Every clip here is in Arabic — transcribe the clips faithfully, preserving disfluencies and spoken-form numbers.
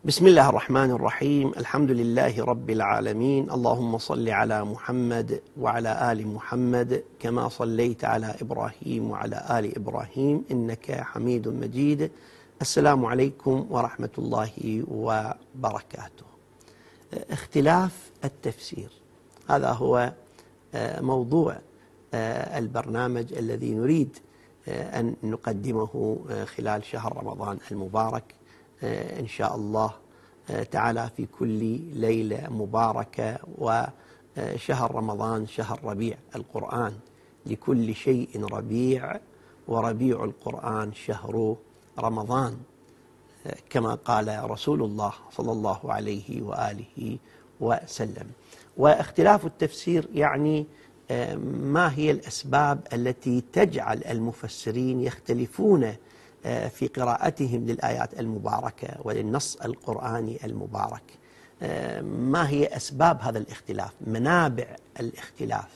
بسم الله الرحمن الرحيم. الحمد لله رب العالمين. اللهم صل على محمد وعلى آل محمد كما صليت على إبراهيم وعلى آل إبراهيم إنك حميد مجيد. السلام عليكم ورحمة الله وبركاته. اختلاف التفسير، هذا هو موضوع البرنامج الذي نريد أن نقدمه خلال شهر رمضان المبارك إن شاء الله تعالى، في كل ليلة مباركة. وشهر رمضان شهر ربيع القرآن، لكل شيء ربيع وربيع القرآن شهر رمضان، كما قال رسول الله صلى الله عليه وآله وسلم. واختلاف التفسير يعني ما هي الأسباب التي تجعل المفسرين يختلفون في قراءتهم للآيات المباركة وللنص القرآني المبارك؟ ما هي أسباب هذا الاختلاف؟ منابع الاختلاف؟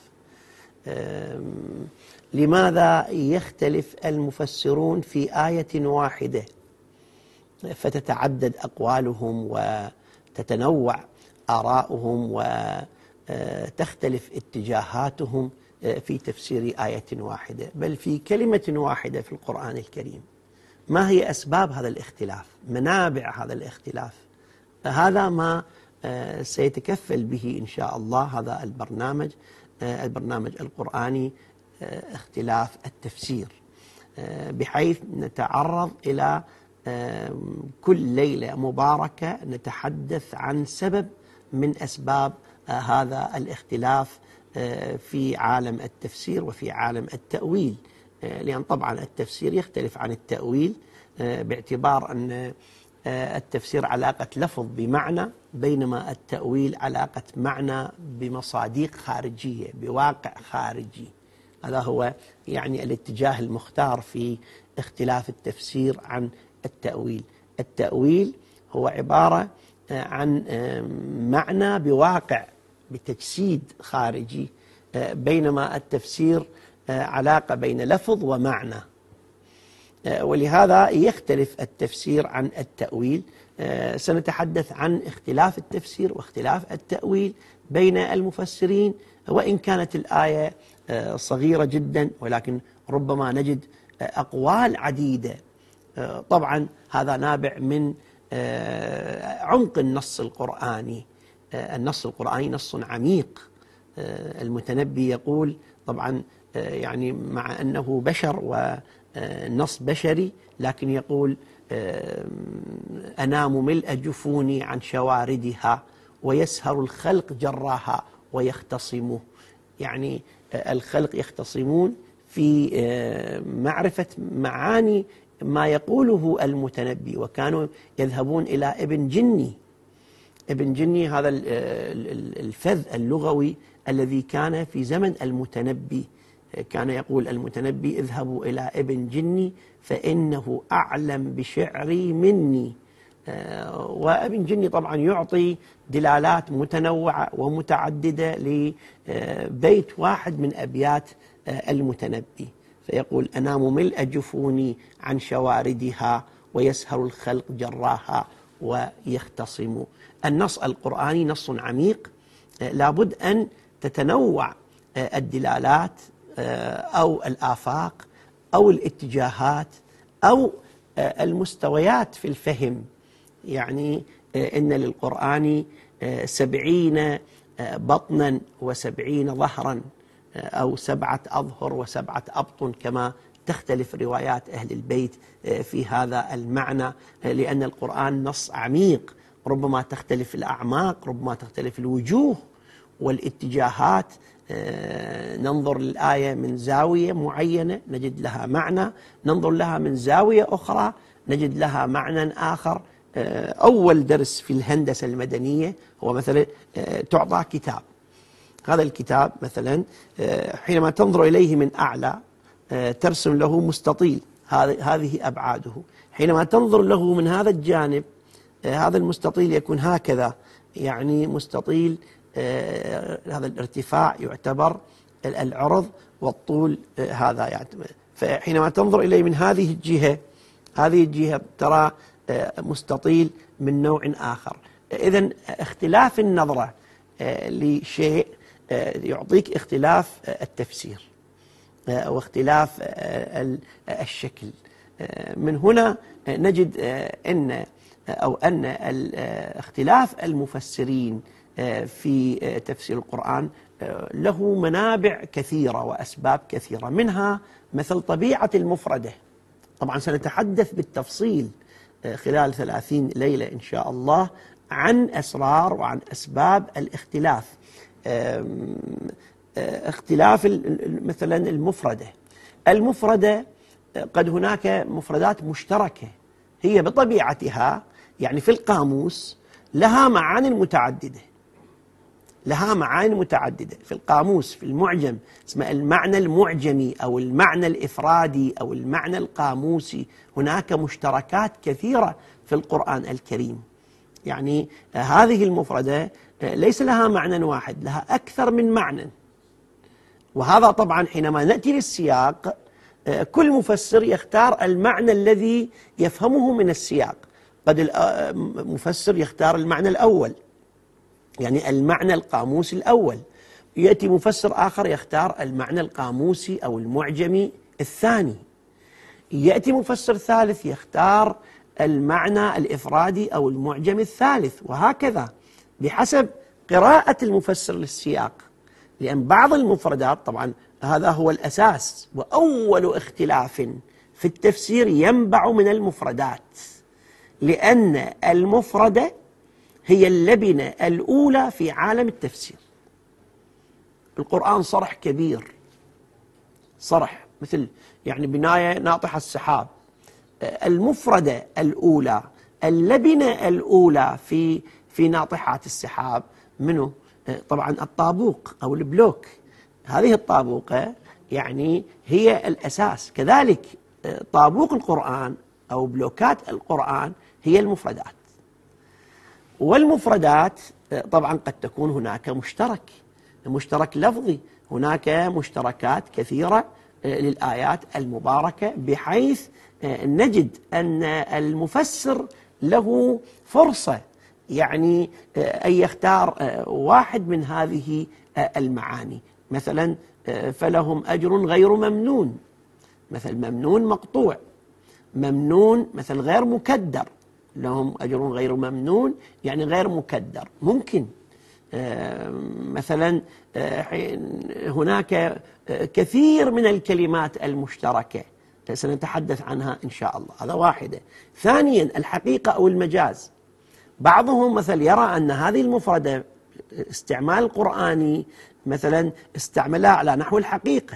لماذا يختلف المفسرون في آية واحدة فتتعدد أقوالهم وتتنوع آراؤهم وتختلف اتجاهاتهم في تفسير آية واحدة، بل في كلمة واحدة في القرآن الكريم؟ ما هي أسباب هذا الاختلاف؟ منابع هذا الاختلاف؟ هذا ما سيتكفل به إن شاء الله هذا البرنامج البرنامج القرآني اختلاف التفسير، بحيث نتعرض إلى كل ليلة مباركة نتحدث عن سبب من أسباب هذا الاختلاف في عالم التفسير وفي عالم التأويل، لأن طبعا التفسير يختلف عن التأويل باعتبار أن التفسير علاقة لفظ بمعنى، بينما التأويل علاقة معنى بمصادق خارجية، بواقع خارجي. هذا هو يعني الاتجاه المختار في اختلاف التفسير عن التأويل. التأويل هو عبارة عن معنى بواقع، بتجسيد خارجي، بينما التفسير علاقة بين لفظ ومعنى، ولهذا يختلف التفسير عن التأويل. سنتحدث عن اختلاف التفسير واختلاف التأويل بين المفسرين، وإن كانت الآية صغيرة جدا ولكن ربما نجد أقوال عديدة. طبعا هذا نابع من عمق النص القرآني. النص القرآني نص عميق. المتنبي يقول طبعا يعني مع أنه بشر ونص بشري، لكن يقول أنام ملء جفوني عن شواردها ويسهر الخلق جراها ويختصموا. يعني الخلق يختصمون في معرفة معاني ما يقوله المتنبي، وكانوا يذهبون إلى ابن جني. ابن جني هذا الفذ اللغوي الذي كان في زمن المتنبي، كان يقول المتنبي: اذهبوا إلى ابن جني فإنه أعلم بشعري مني. وابن جني طبعا يعطي دلالات متنوعة ومتعددة لبيت واحد من أبيات المتنبي، فيقول: أنام ملء جفوني عن شواردها ويسهر الخلق جراها ويختصم. النص القرآني نص عميق، لابد أن تتنوع الدلالات أو الآفاق أو الاتجاهات أو المستويات في الفهم. يعني إن للقرآن سبعين بطنا وسبعين ظهرا، أو سبعة أظهر وسبعة أبطن، كما تختلف روايات أهل البيت في هذا المعنى، لأن القرآن نص عميق، ربما تختلف الأعماق، ربما تختلف الوجوه والاتجاهات. ننظر للآية من زاوية معينة نجد لها معنى، ننظر لها من زاوية أخرى نجد لها معنى آخر. أول درس في الهندسة المدنية هو مثلا تعطى كتاب، هذا الكتاب مثلا حينما تنظر إليه من أعلى ترسم له مستطيل، هذه أبعاده. حينما تنظر له من هذا الجانب هذا المستطيل يكون هكذا، يعني مستطيل هذا الارتفاع يعتبر العرض، والطول هذا يعتبر. فحينما تنظر إليه من هذه الجهة، هذه الجهة ترى مستطيل من نوع آخر. إذن اختلاف النظرة لشيء يعطيك اختلاف التفسير واختلاف الشكل. من هنا نجد أن أو أن اختلاف المفسرين في تفسير القرآن له منابع كثيرة وأسباب كثيرة، منها مثل طبيعة المفردة. طبعا سنتحدث بالتفصيل خلال ثلاثين ليلة إن شاء الله عن أسرار وعن أسباب الاختلاف. اختلاف مثلا المفردة المفردة قد هناك مفردات مشتركة هي بطبيعتها يعني في القاموس لها معاني متعددة لها معاني متعددة في القاموس، في المعجم اسمه المعنى المعجمي أو المعنى الإفرادي أو المعنى القاموسي. هناك مشتركات كثيرة في القرآن الكريم، يعني هذه المفردة ليس لها معنى واحد، لها أكثر من معنى. وهذا طبعا حينما نأتي للسياق كل مفسر يختار المعنى الذي يفهمه من السياق. قد المفسر يختار المعنى الأول، يعني المعنى القاموسي الأول، يأتي مفسر آخر يختار المعنى القاموسي أو المعجمي الثاني، يأتي مفسر ثالث يختار المعنى الإفرادي أو المعجمي الثالث، وهكذا بحسب قراءة المفسر للسياق. لأن بعض المفردات طبعا هذا هو الأساس، وأول اختلاف في التفسير ينبع من المفردات، لأن المفردة هي اللبنة الأولى في عالم التفسير. القرآن صرح كبير، صرح مثل يعني بناية ناطحة السحاب. المفردة الأولى، اللبنة الأولى في في ناطحات السحاب منه؟ طبعا الطابوق أو البلوك. هذه الطابوقة يعني هي الأساس. كذلك طابوق القرآن أو بلوكات القرآن هي المفردات. والمفردات طبعا قد تكون هناك مشترك مشترك لفظي، هناك مشتركات كثيرة للآيات المباركة، بحيث نجد أن المفسر له فرصة يعني أن يختار واحد من هذه المعاني. مثلا فلهم أجر غير ممنون، مثل ممنون مقطوع، ممنون مثل غير مكدر، لهم أجر غير ممنون يعني غير مكدر. ممكن مثلا هناك كثير من الكلمات المشتركة سنتحدث عنها إن شاء الله، هذا واحدة. ثانيا الحقيقة أو المجاز. بعضهم مثل يرى أن هذه المفردة استعمال القرآني مثلا استعملها على نحو الحقيقة،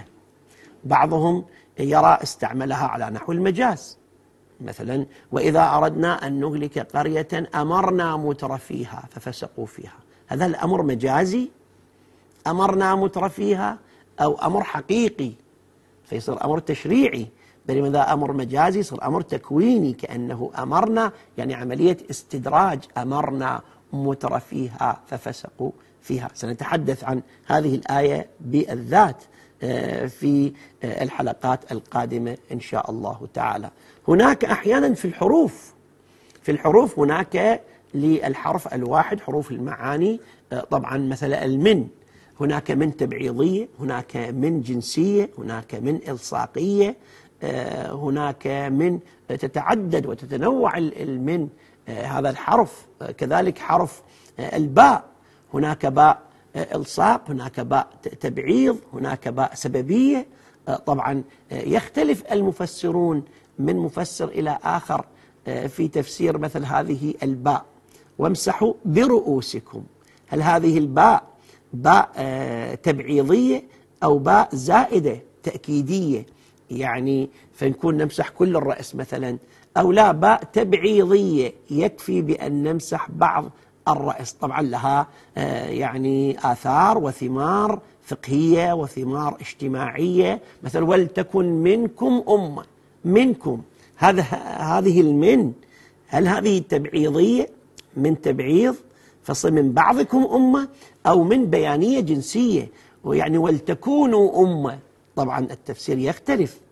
بعضهم يرى استعملها على نحو المجاز. مثلا وإذا أردنا أن نهلك قرية أمرنا متر فيها ففسقوا فيها، هذا الأمر مجازي، أمرنا متر فيها، أو أمر حقيقي فيصير أمر تشريعي. بينما إذا أمر مجازي يصير أمر تكويني، كأنه أمرنا يعني عملية استدراج، أمرنا متر فيها ففسقوا فيها. سنتحدث عن هذه الآية بالذات في الحلقات القادمة إن شاء الله تعالى. هناك أحيانا في الحروف في الحروف هناك للحرف الواحد حروف المعاني. طبعا مثلا المن، هناك من تبعيضية، هناك من جنسية، هناك من إلصاقية، هناك من تتعدد وتتنوع المن هذا الحرف. كذلك حرف الباء، هناك باء إلصاق، هناك باء تبعيض، هناك باء سببية. طبعا يختلف المفسرون من مفسر إلى آخر في تفسير مثل هذه الباء. وامسحوا برؤوسكم، هل هذه الباء باء تبعيضية أو باء زائدة تأكيدية، يعني فنكون نمسح كل الرأس مثلا، أو لا باء تبعيضية يكفي بأن نمسح بعض الرأس. طبعا لها يعني آثار وثمار فقهية وثمار اجتماعية. مثل ولتكن منكم أمة، منكم، هذا هذه المن هل هذه تبعيضية من تبعيض فصل من بعضكم أمة، أو من بيانية جنسية ويعني ولتكونوا أمة؟ طبعا التفسير يختلف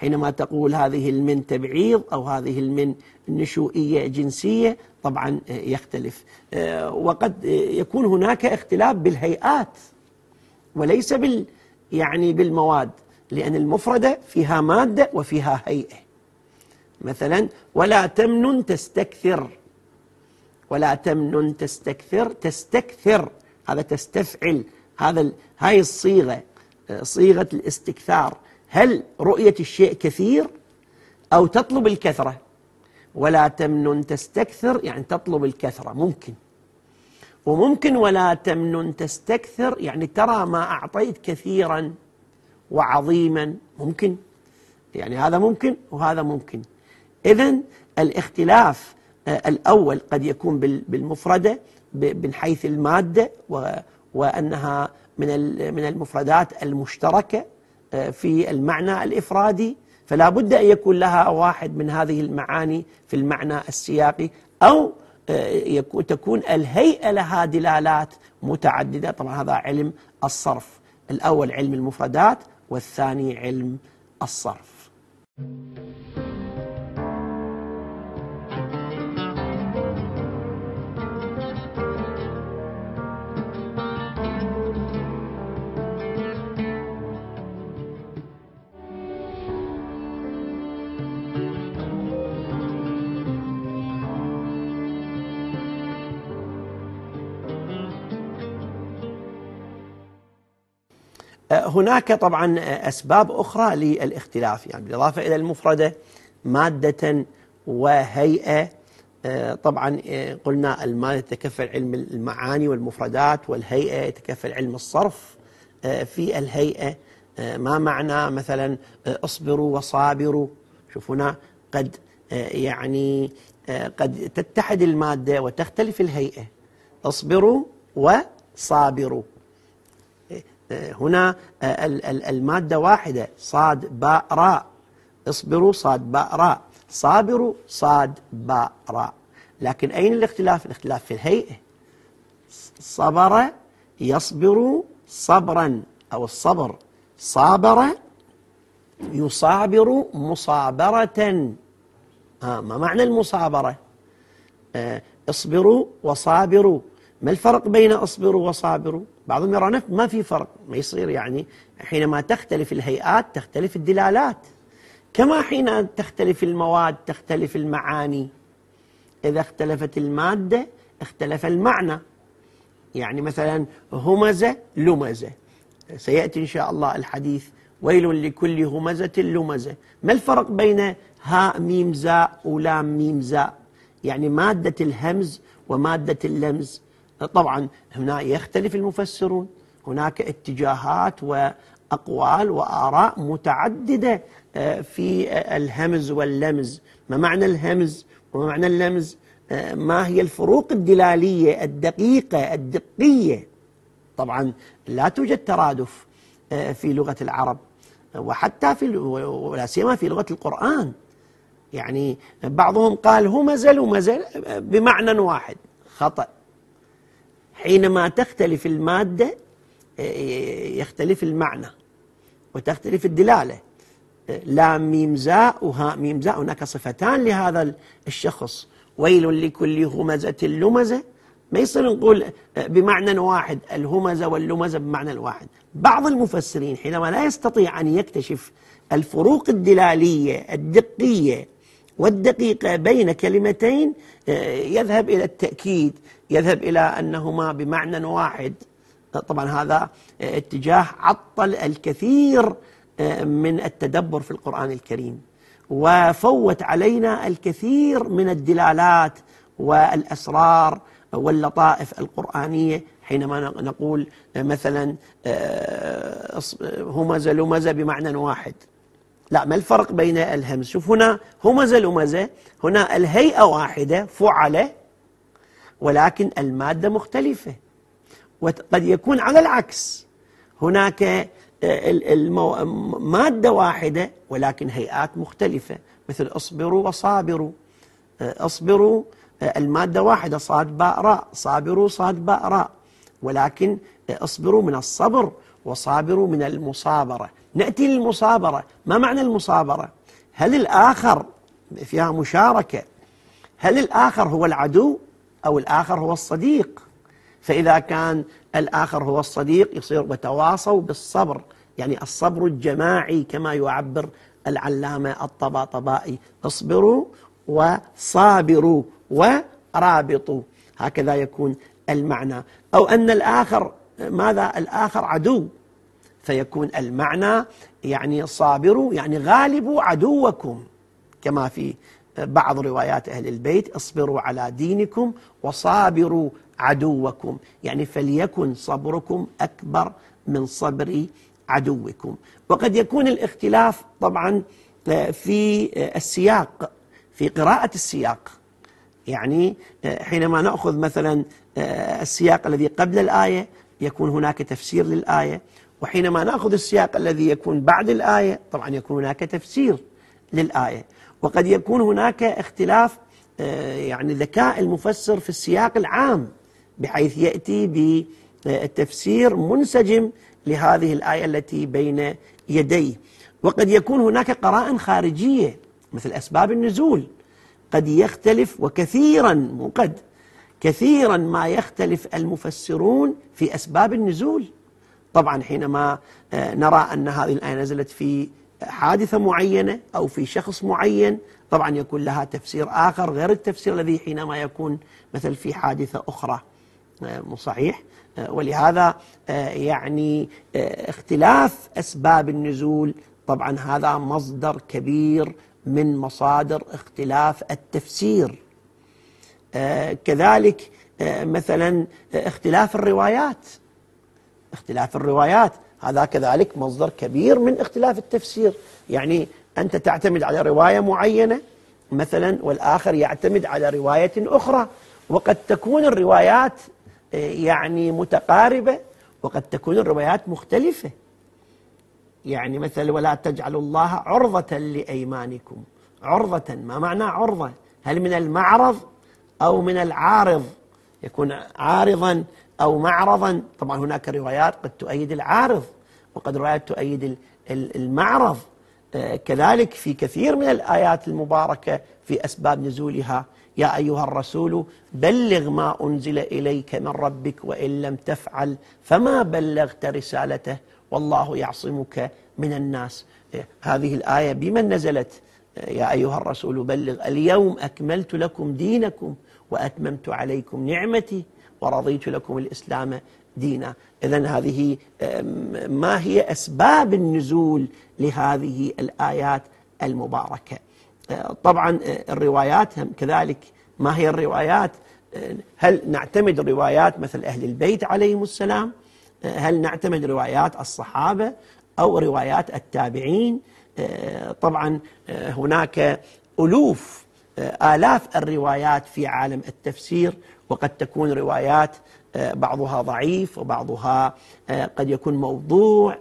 حينما تقول هذه المن تبعيض أو هذه المن نشوئية جنسية طبعا يختلف. وقد يكون هناك اختلاف بالهيئات وليس بال يعني بالمواد، لأن المفردة فيها مادة وفيها هيئة. مثلا ولا تمنن تستكثر، ولا تمنن تستكثر، تستكثر هذا تستفعل، هذا هاي الصيغة صيغة الاستكثار. هل رؤية الشيء كثير أو تطلب الكثرة؟ ولا تمنن تستكثر يعني تطلب الكثرة، ممكن. وممكن ولا تمنن تستكثر يعني ترى ما أعطيت كثيرا وعظيما، ممكن. يعني هذا ممكن وهذا ممكن. إذن الاختلاف الأول قد يكون بالمفردة من حيث المادة، وأنها من من المفردات المشتركة في المعنى الإفرادي، فلا بد أن يكون لها واحد من هذه المعاني في المعنى السياقي، أو تكون الهيئة لها دلالات متعددة. طبعا هذا علم الصرف، الأول علم المفردات والثاني علم الصرف. هناك طبعا أسباب أخرى للاختلاف، يعني بالإضافة إلى المفردة مادة وهيئة. طبعا قلنا المادة يتكفل علم المعاني والمفردات، والهيئة يتكفل علم الصرف. في الهيئة ما معنى مثلا اصبروا وصابروا؟ شوف هنا قد يعني قد تتحد المادة وتختلف الهيئة. اصبروا وصابروا، هنا المادة واحدة، صاد باء راء. اصبروا صاد باء راء، صابروا صاد باء راء. لكن أين الاختلاف؟ الاختلاف في الهيئة. صبر يصبر صبرا، أو الصبر. صابر يصابر مصابرة. آه ما معنى المصابرة؟ آه اصبروا وصابروا، ما الفرق بين اصبروا وصابروا؟ بعضهم يرى ما في فرق، ما يصير. يعني حينما تختلف الهيئات تختلف الدلالات، كما حين تختلف المواد تختلف المعاني. إذا اختلفت المادة اختلف المعنى. يعني مثلا همزة لمزة، سيأتي إن شاء الله الحديث ويل لكل همزة لمزة. ما الفرق بين هاء ميم زاء ولام ميم زاء؟ يعني مادة الهمز ومادة اللمز. طبعا هنا يختلف المفسرون، هناك اتجاهات وأقوال وآراء متعددة في الهمز واللمز. ما معنى الهمز وما معنى اللمز؟ ما هي الفروق الدلالية الدقيقة الدقية؟ طبعا لا توجد ترادف في لغة العرب، وحتى في ولا سيما في لغة القرآن. يعني بعضهم قال همز لمز بمعنى واحد، خطأ. حينما تختلف المادة يختلف المعنى وتختلف الدلالة. لام ميم زاء وهاء ميم زاء، هناك صفتان لهذا الشخص. ويل لكل همزة لمزة، ما يصير نقول بمعنى واحد الهمزة واللمزة بمعنى واحد. بعض المفسرين حينما لا يستطيع أن يكتشف الفروق الدلالية الدقية والدقيقة بين كلمتين يذهب إلى التأكيد، يذهب إلى أنهما بمعنى واحد. طبعا هذا اتجاه عطل الكثير من التدبر في القرآن الكريم، وفوت علينا الكثير من الدلالات والأسرار واللطائف القرآنية حينما نقول مثلا همزة لمزة بمعنى واحد. لا، ما الفرق بين الهمز؟ شوف هنا همزة لمزة، هنا الهيئة واحدة فعلة، ولكن المادة مختلفة. وقد يكون على العكس، هناك مادة واحدة ولكن هيئات مختلفة، مثل اصبروا وصابروا. اصبروا المادة واحدة، صاد باء راء. صابروا صاد باء راء، ولكن اصبروا من الصبر وصابروا من المصابرة. نأتي للمصابرة. ما معنى المصابرة؟ هل الآخر فيها مشاركة؟ هل الآخر هو العدو أو الآخر هو الصديق؟ فإذا كان الآخر هو الصديق يصير وتواصوا بالصبر، يعني الصبر الجماعي كما يعبر العلامة الطباطبائي: اصبروا وصابروا ورابطوا، هكذا يكون المعنى. أو أن الآخر ماذا؟ الآخر عدو، فيكون المعنى يعني صابروا يعني غالبوا عدوكم، كما في بعض روايات أهل البيت: اصبروا على دينكم وصابروا عدوكم، يعني فليكن صبركم أكبر من صبر عدوكم. وقد يكون الاختلاف طبعا في السياق، في قراءة السياق، يعني حينما نأخذ مثلا السياق الذي قبل الآية يكون هناك تفسير للآية، وحينما نأخذ السياق الذي يكون بعد الآية طبعا يكون هناك تفسير للآية. وقد يكون هناك اختلاف يعني ذكاء المفسر في السياق العام، بحيث يأتي بتفسير منسجم لهذه الآية التي بين يديه. وقد يكون هناك قرائن خارجية مثل أسباب النزول، قد يختلف، وكثيرا مو قد كثيرا ما يختلف المفسرون في أسباب النزول. طبعا حينما نرى أن هذه الآية نزلت في حادثة معينة أو في شخص معين، طبعا يكون لها تفسير آخر غير التفسير الذي حينما يكون مثل في حادثة أخرى. مو صحيح؟ ولهذا يعني اختلاف أسباب النزول طبعا هذا مصدر كبير من مصادر اختلاف التفسير. كذلك مثلا اختلاف الروايات، اختلاف الروايات هذا كذلك مصدر كبير من اختلاف التفسير. يعني أنت تعتمد على رواية معينة مثلا والآخر يعتمد على رواية أخرى، وقد تكون الروايات يعني متقاربة وقد تكون الروايات مختلفة. يعني مثل: ولا تجعلوا الله عرضة لأيمانكم. عرضة، ما معنى عرضة؟ هل من المعرض أو من العارض؟ يكون عارضا أو معرضا. طبعا هناك روايات قد تؤيد العارض وقد روايات تؤيد المعرض. كذلك في كثير من الآيات المباركة في أسباب نزولها: يا أيها الرسول بلغ ما أنزل إليك من ربك وإن لم تفعل فما بلغت رسالته والله يعصمك من الناس. هذه الآية بمن نزلت؟ يا أيها الرسول بلغ اليوم أكملت لكم دينكم وأتممت عليكم نعمتي ورضيت لكم الإسلام دينا. إذن هذه ما هي أسباب النزول لهذه الآيات المباركة. طبعا الروايات هم كذلك. ما هي الروايات؟ هل نعتمد روايات مثل أهل البيت عليهم السلام؟ هل نعتمد روايات الصحابة أو روايات التابعين؟ طبعا هناك ألوف آلاف الروايات في عالم التفسير، وقد تكون روايات بعضها ضعيف وبعضها قد يكون موضوع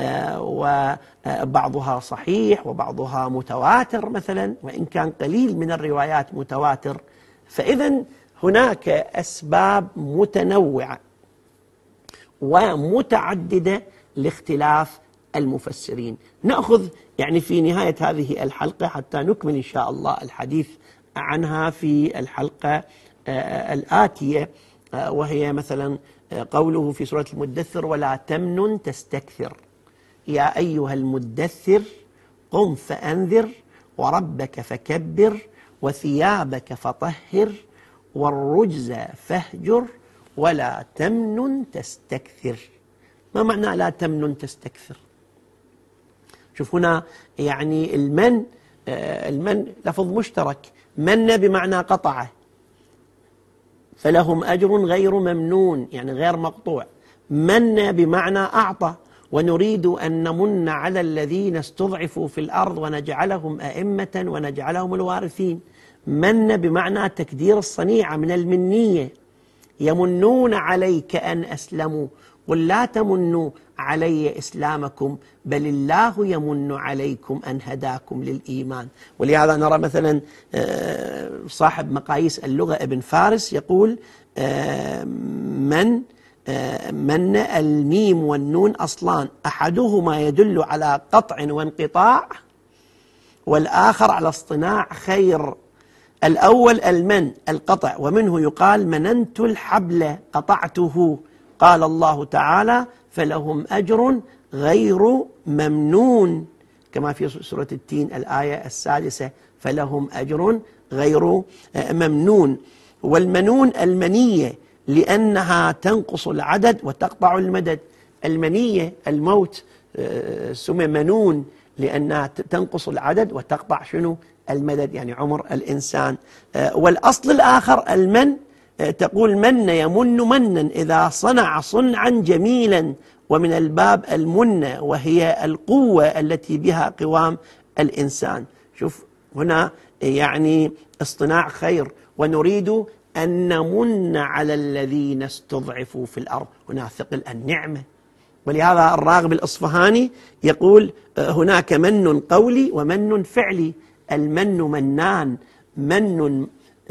وبعضها صحيح وبعضها متواتر مثلا، وإن كان قليل من الروايات متواتر. فإذن هناك أسباب متنوعة ومتعددة لاختلاف المفسرين. نأخذ يعني في نهاية هذه الحلقة حتى نكمل إن شاء الله الحديث عنها في الحلقة الآتية، وهي مثلا قوله في سورة المدثر: ولا تمنن تستكثر يا أيها المدثر قم فأنذر وربك فكبر وثيابك فطهر والرجز فاهجر ولا تمنن تستكثر. ما معنى لا تمنن تستكثر؟ شوف هنا يعني المن المن لفظ مشترك، من بمعنى قطعه، فلهم أجر غير ممنون يعني غير مقطوع. من بمعنى أعطى، ونريد أن نمن على الذين استضعفوا في الأرض ونجعلهم أئمة ونجعلهم الوارثين. من بمعنى تكدير الصنيعة من المنية. يمنون عليك أن أسلموا قل لا تمنوا علي إسلامكم بل الله يمن عليكم أن هداكم للإيمان. ولهذا نرى مثلا صاحب مقاييس اللغة ابن فارس يقول: من من الميم والنون أصلان، أحدهما يدل على قطع وانقطاع والآخر على اصطناع خير. الأول المن القطع، ومنه يقال مننت الحبل قطعته، قال الله تعالى فلهم أجر غير ممنون، كما في سورة التين الآية السادسة، فلهم أجر غير ممنون. والمنون المنية لأنها تنقص العدد وتقطع المدد. المنية الموت سمي منون لأنها تنقص العدد وتقطع شنو؟ المدد، يعني عمر الإنسان. والأصل الآخر المن، تقول من يمن منا إذا صنع صنعا جميلا، ومن الباب المن وهي القوة التي بها قوام الإنسان. شوف هنا يعني اصطناع خير، ونريد أن نمن على الذين استضعفوا في الأرض، هنا ثقل النعمة. ولهذا الراغب الأصفهاني يقول هناك من قولي ومن فعلي. المن منان، من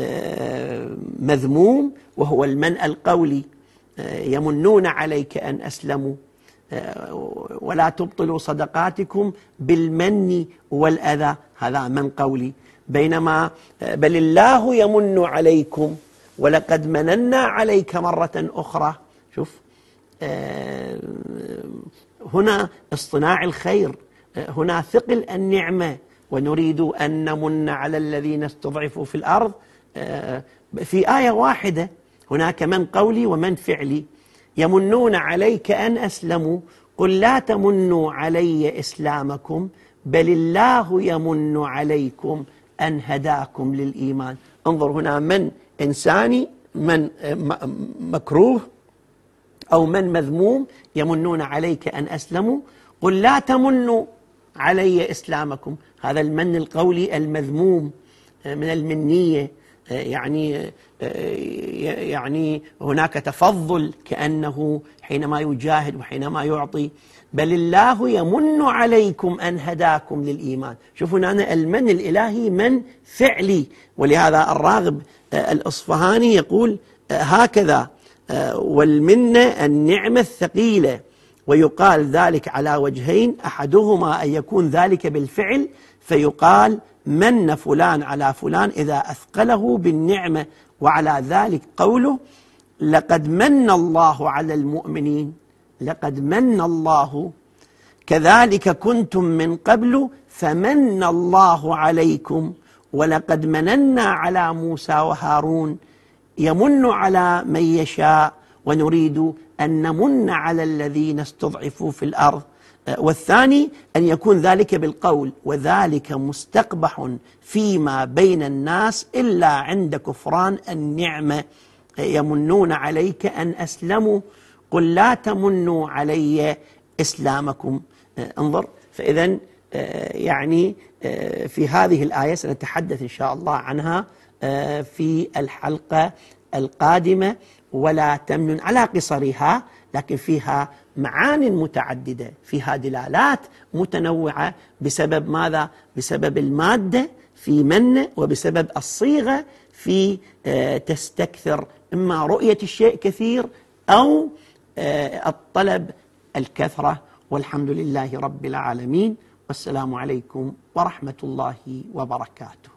مذموم وهو المن القولي، يمنون عليك أن أسلموا ولا تبطلوا صدقاتكم بالمن والأذى، هذا من قولي. بينما بل الله يمن عليكم ولقد مننا عليك مرة أخرى. شوف هنا اصطناع الخير، هنا ثقل النعمة، ونريد أن نمن على الذين استضعفوا في الأرض. في آية واحدة هناك من قولي ومن فعلي. يمنون عليك أن أسلموا، قل لا تمنوا علي إسلامكم بل الله يمن عليكم أن هداكم للإيمان. انظر هنا من إنساني، من مكروه أو من مذموم. يمنون عليك أن أسلموا، قل لا تمنوا علي إسلامكم، هذا المن القولي المذموم من المنية، يعني يعني هناك تفضل كأنه حينما يجاهد وحينما يعطي. بل الله يمن عليكم أن هداكم للإيمان. شوفوا هنا المن الإلهي من فعلي. ولهذا الراغب الأصفهاني يقول هكذا: والمنة النعمة الثقيلة، ويقال ذلك على وجهين، أحدهما أن يكون ذلك بالفعل فيقال من فلان على فلان إذا أثقله بالنعمة، وعلى ذلك قوله لقد من الله على المؤمنين، لقد من الله كذلك كنتم من قبل فمن الله عليكم ولقد مننا على موسى وهارون. يمن على من يشاء، ونريد أن نمن على الذين استضعفوا في الأرض. والثاني أن يكون ذلك بالقول، وذلك مستقبح فيما بين الناس إلا عند كفران النعمة. يمنون عليك أن أسلموا، قل لا تمنوا علي إسلامكم. انظر، فإذا يعني في هذه الآية سنتحدث إن شاء الله عنها في الحلقة القادمة، ولا تمنن على قصرها، لكن فيها معان متعددة، فيها دلالات متنوعة بسبب ماذا؟ بسبب المادة في من، وبسبب الصيغة في تستكثر، إما رؤية الشيء كثير أو الطلب الكثرة. والحمد لله رب العالمين، والسلام عليكم ورحمة الله وبركاته.